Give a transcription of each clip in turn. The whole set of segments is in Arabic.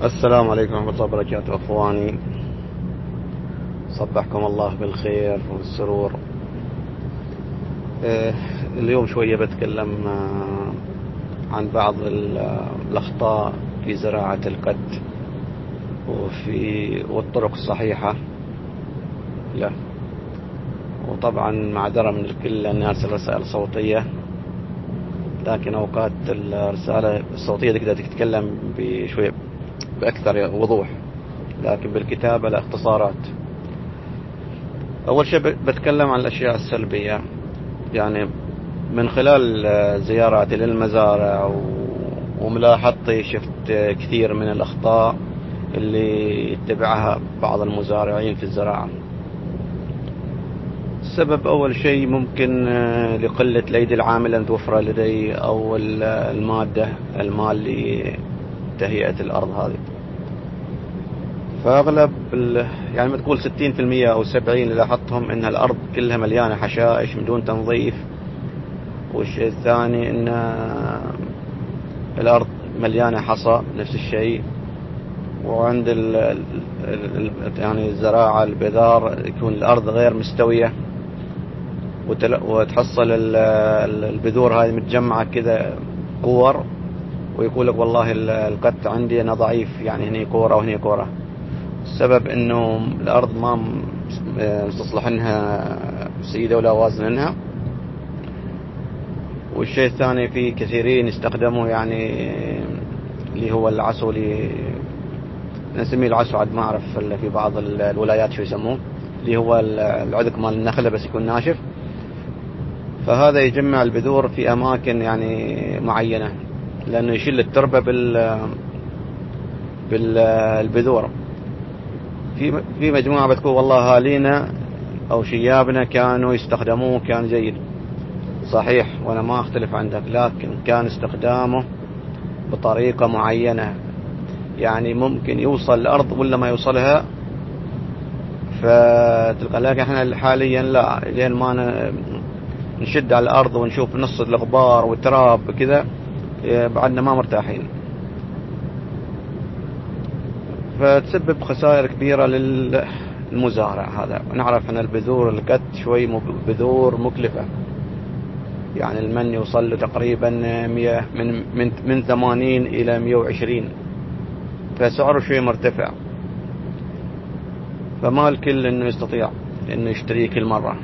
السلام عليكم ورحمة الله وبركاته أخواني. صبحكم الله بالخير والسرور. اليوم شوية بتكلم عن بعض الأخطاء في زراعة القد والطرق الصحيحة له. وطبعا معذرة من الكل لأني أرسل رسائل صوتية، لكن أوقات الرسالة الصوتية تقدر تتكلم بشوية بأكثر وضوح، لكن بالكتابة لا اختصارات. أول شيء بتكلم عن الأشياء السلبية، يعني من خلال زياراتي للمزارع وملاحظتي شفت كثير من الأخطاء اللي يتبعها بعض المزارعين في الزراعة. السبب أول شيء ممكن لقلة الأيدي العاملة المتوفرة لدي، أو المال لتهيئة الأرض هذه. فأغلب يعني ما تقول 60% أو 70% اللي لاحظتهم إن الأرض كلها مليانة حشائش من دون تنظيف. والشيء الثاني إن الأرض مليانة حصى نفس الشيء. وعند يعني الزراعة البذار يكون الأرض غير مستوية، وتحصل البذور هذه متجمعة كذا كور، ويقول لك والله القط عندي أنا ضعيف، يعني هني كورة وهني كورة. السبب إنه الأرض ما مستصلح إنها سيدة ولا وازن إنها. والشيء الثاني في كثيرين يستخدموا يعني اللي هو العسو، اللي نسميه العسو، عاد ما أعرف في بعض الولايات شو يسموه، اللي هو العذق مال النخلة بس يكون ناشف. فهذا يجمع البذور في أماكن يعني معينة، لأنه يشيل التربة بالبذور. في مجموعة بتقول والله أهالينا أو شيابنا كانوا يستخدموه كان جيد. صحيح، وأنا ما أختلف عندك، لكن كان استخدامه بطريقة معينة، يعني ممكن يوصل الأرض ولا ما يوصلها. فتلقى لك احنا حاليا لا، لين ما نشد على الأرض ونشوف نص الغبار والتراب كذا بعدنا ما مرتاحين، فتسبب خسائر كبيرة للمزارع. هذا نعرف أن البذور القط شوي بذور مكلفة، يعني المن يوصل له تقريبا 100 من 80 إلى 120، فسعره شوي مرتفع. فما الكل إنه يستطيع إنه يشتريه كل مرة.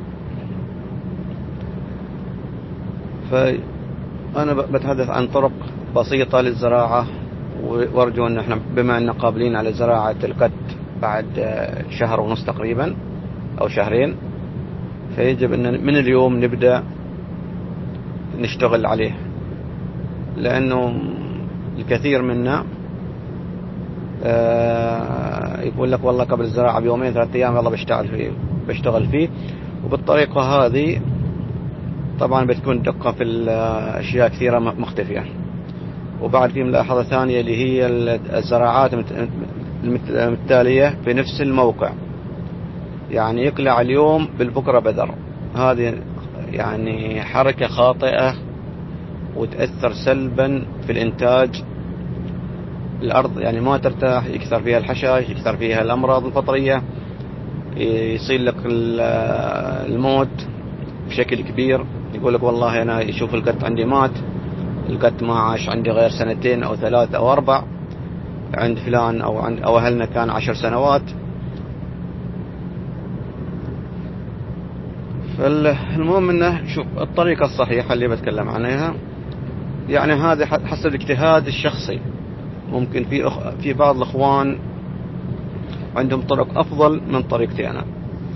فأنا بتحدث عن طرق بسيطة للزراعة، وارجو ان احنا بما ان قابلين على زراعة القط بعد شهر ونص تقريبا او شهرين، فيجب ان من اليوم نبدأ نشتغل عليه. لانه الكثير منا يقول لك والله قبل الزراعة بيومين 3 ايام يلا بشتغل فيه. وبالطريقة هذه طبعا بتكون دقة في الاشياء كثيرة مختفية. وبعد في ملاحظة ثانية اللي هي الزراعات المتالية في نفس الموقع، يعني يقلع اليوم بالبكرة بذر. هذه يعني حركة خاطئة وتأثر سلبا في الإنتاج. الأرض يعني ما ترتاح، يكثر فيها الحشائش، يكثر فيها الأمراض الفطرية، يصير لك الموت بشكل كبير. يقول لك والله أنا يشوف القط عندي مات، القط ما عاش عندي غير 2 أو 3 أو 4، عند فلان أو أهلنا كان 10 سنوات. فالمهم انه شوف الطريقة الصحيحة اللي بتكلم عنها، يعني هذا حسب الاجتهاد الشخصي. ممكن في بعض الاخوان عندهم طرق افضل من طريقتي انا.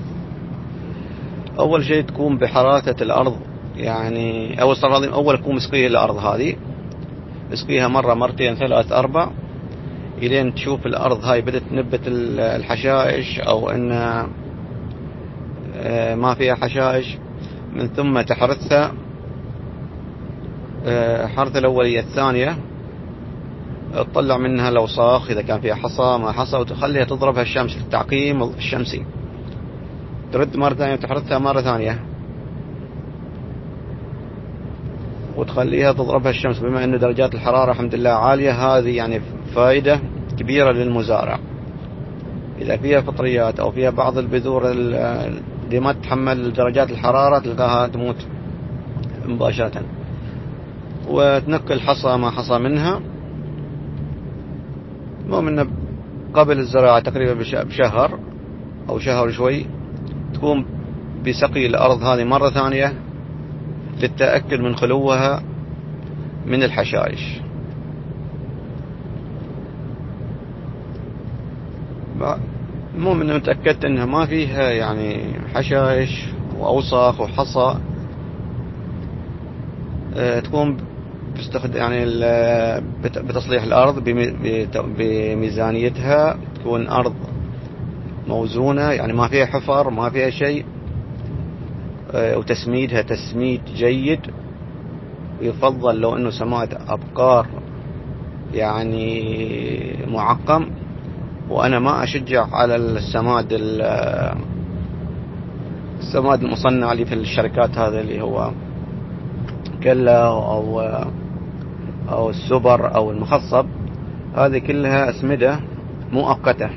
اول شيء تكون بحراسة الارض، يعني اول تكون مسقيه الارض هذه، اسقيها مرة مرتين 3 4 الين تشوف الارض هاي بدت تنبت الحشائش او ان ما فيها حشائش. من ثم تحرثها حرث الأولية الثانية، تطلع منها الأوساخ إذا كان فيها حصى ما حصى، وتخليها تضربها الشمس للتعقيم الشمسي. ترد مرة ثانية وتحرثها مرة ثانية وتخليها تضربها الشمس. بما أن درجات الحرارة الحمد لله عالية، هذه يعني فائدة كبيرة للمزارع. إذا فيها فطريات أو فيها بعض البذور اللي ما تتحمل درجات الحرارة تلقاها تموت مباشرة، وتنقل حصى ما حصى منها. المهم إنه قبل الزراعة تقريبا بشهر أو شهر شوي تقوم بسقي الأرض هذه مرة ثانية للتأكد من خلوها من الحشائش. المهم إنه تأكدت إنها ما فيها يعني حشائش وأوساخ وحصى، تقوم يعني بتصليح الأرض بميزانيتها، تكون أرض موزونة يعني ما فيها حفر ما فيها شيء، وتسميدها تسميد جيد. يفضل لو أنه سماد أبقار يعني معقم، وأنا ما أشجع على السماد المصنع اللي في الشركات هذا اللي هو كلا أو السوبر أو المخصب. هذه كلها أسمدة مؤقتة.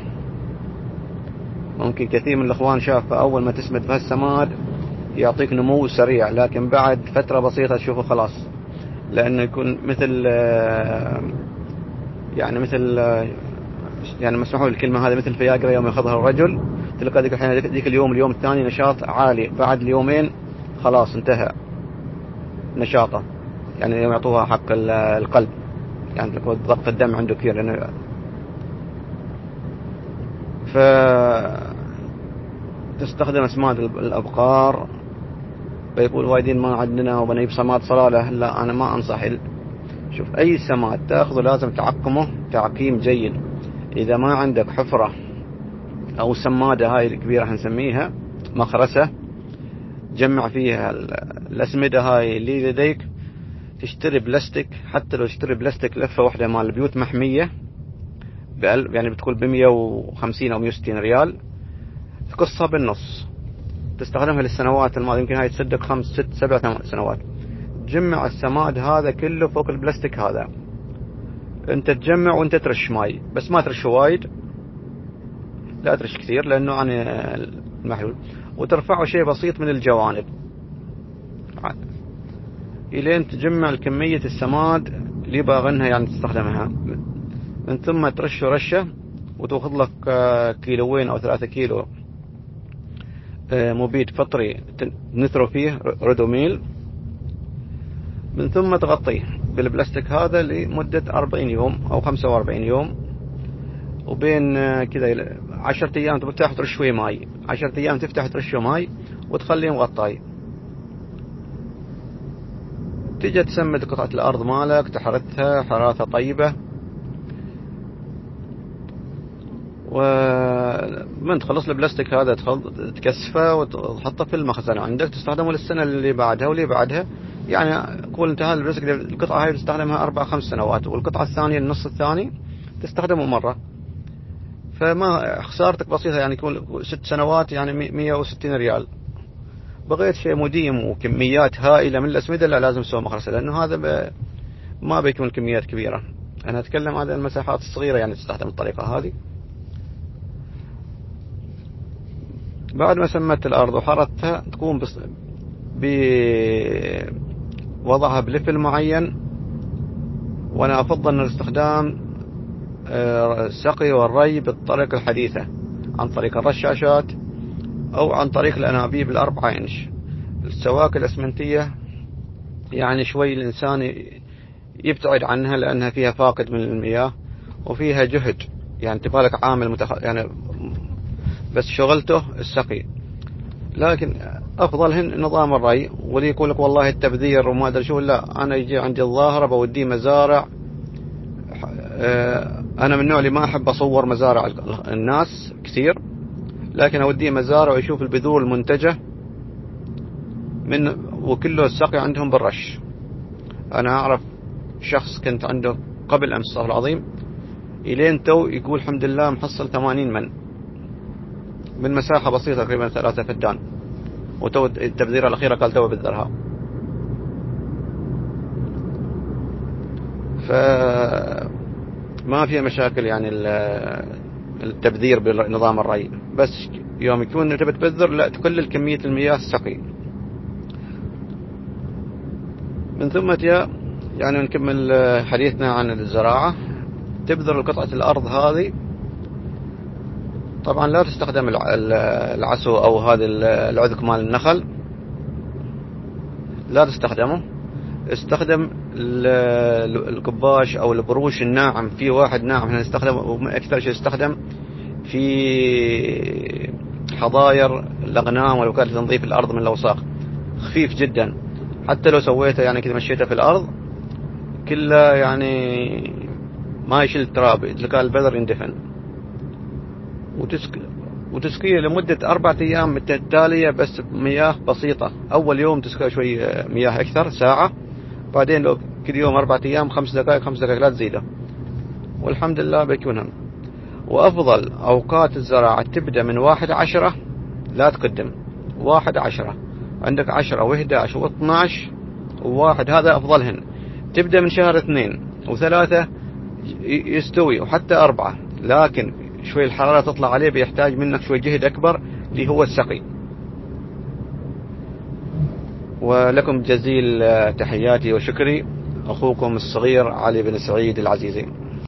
ممكن كثير من الأخوان شاف أول ما تسمد في السماد يعطيك نمو سريع، لكن بعد فترة بسيطة تشوفه خلاص، لأنه يكون مثل يعني مسموح الكلمة هذه مثل فياجرا يوم يأخذها الرجل. تلقى ذيك اليوم الثاني نشاط عالي، بعد اليومين خلاص انتهى نشاطه. يعني يوم يعطوها حق القلب، يعني ضغط الدم عنده كثير. لأنه تستخدم أسماد الأبقار. بيقول وايدين ما عندنا وبنجيب سماد صلالة. لا، أنا ما أنصح. شوف، أي سماد تأخذه لازم تعقمه تعقيم جيد. إذا ما عندك حفرة أو سمادة هاي الكبيرة هنسميها مخرسة جمع فيها الأسمدة هاي اللي لديك، تشتري بلاستيك. حتى لو تشتري بلاستيك لفة واحدة مال البيوت محمية يعني بتقول ب150 أو 160 ريال، تقصها بالنص تستخدمها للسنوات الماضية. يمكن هاي تصدق 5 6 7 8 سنوات. جمع السماد هذا كله فوق البلاستيك هذا. انت تجمع وانت ترش ماي، بس ما ترش وايد، لا ترش كثير لانه عن المحلول، وترفعه شيء بسيط من الجوانب الين تجمع الكمية السماد اللي باغنها يعني تستخدمها. من ثم ترشه رشة وتأخذ لك 2 كيلو أو 3 كيلو مبيد فطري نثرو فيه رودوميل. من ثم تغطيه بالبلاستيك هذا لمدة 40 يوم أو 45 يوم، وبين كذا 10 أيام تفتح ترش شوي ماي، 10 أيام تفتح ترش ماي وتخليه مغطاي. تيجي تسمد قطعة الأرض مالك، تحرثها حراثة طيبة، ومن تخلص البلاستيك هذا تكثفه وتحطه في المخزن عندك، تستخدمه للسنة اللي بعدها واللي بعدها. يعني قول انت هذا البلاستيك القطعة هاي تستخدمها 4-5 سنوات، والقطعة الثانية النص الثاني تستخدمه مرة. فما خسارتك بسيطة، يعني يكون 6 سنوات يعني 160 ريال. بغيت شيء مديم وكميات هائلة من الأسمدة، لا لازم تسوي مخرسة، لأنه هذا ما بيكون كميات كبيرة. أنا أتكلم عن المساحات الصغيرة يعني تستخدم الطريقة هذه. بعد ما سمت الأرض وحرثتها تقوم بوضعها بليفل معين. وأنا أفضل الاستخدام السقي والري بالطريقة الحديثة، عن طريق الرشاشات أو عن طريق الأنابيب 4 إنش. السواك الأسمنتية يعني شوي الإنسان يبتعد عنها، لأنها فيها فاقد من المياه وفيها جهد، يعني تبالك عامل يعني بس شغلته السقي. لكن أفضلهن نظام الري. واللي يقول لك والله التبذير وما أدري شو، لا، أنا يجي عندي الظاهرة بوديه مزارع. أنا من النوع اللي ما أحب أصور مزارع الناس كثير، لكن أوديه مزارع ويشوف البذور المنتجة وكله السقي عندهم بالرش. أنا أعرف شخص كنت عنده قبل أمس صار العظيم إلين تو يقول الحمد لله محصل 80 من مساحة بسيطة تقريبا 3 فدان، وتو التبذيرة الأخيرة قال تو بذرها. فمن ما فيها مشاكل يعني التبذير بنظام الري، بس يوم يكون تبي تبذر لا تقلل كمية المياه السقي. من ثم يعني نكمل حديثنا عن الزراعة. تبذر قطعة الأرض هذه، طبعا لا تستخدم العسو أو هذا العذق مال النخل، لا تستخدمه. استخدم القباش أو البروش الناعم. في واحد ناعم احنا نستخدمه، وأكثر شيء يستخدم في حظاير الأغنام والوكالة لتنظيف الأرض من الأوساخ، خفيف جدا. حتى لو سويته يعني كذا مشيته في الأرض كله يعني ما يشيل التراب، تلقى البذر يندفن. وتسقيه لمدة 4 أيام متتالية بس بمياه بسيطة. أول يوم تسقيه شوي مياه أكثر ساعة، بعدين لو كل يوم 4 أيام 5 دقائق 5 دقائق لا تزيده، والحمد لله بيكون هم. وأفضل أوقات الزراعة تبدأ من 1/10، لا تقدم 1/10. عندك 10 و11 و12 و1، هذا أفضلهن. تبدأ من شهر 2 و3 يستوي، وحتى 4، لكن شوي الحرارة تطلع عليه بيحتاج منك شوي جهد أكبر اللي هو السقي. ولكم جزيل تحياتي وشكري، أخوكم الصغير علي بن سعيد العزيزي.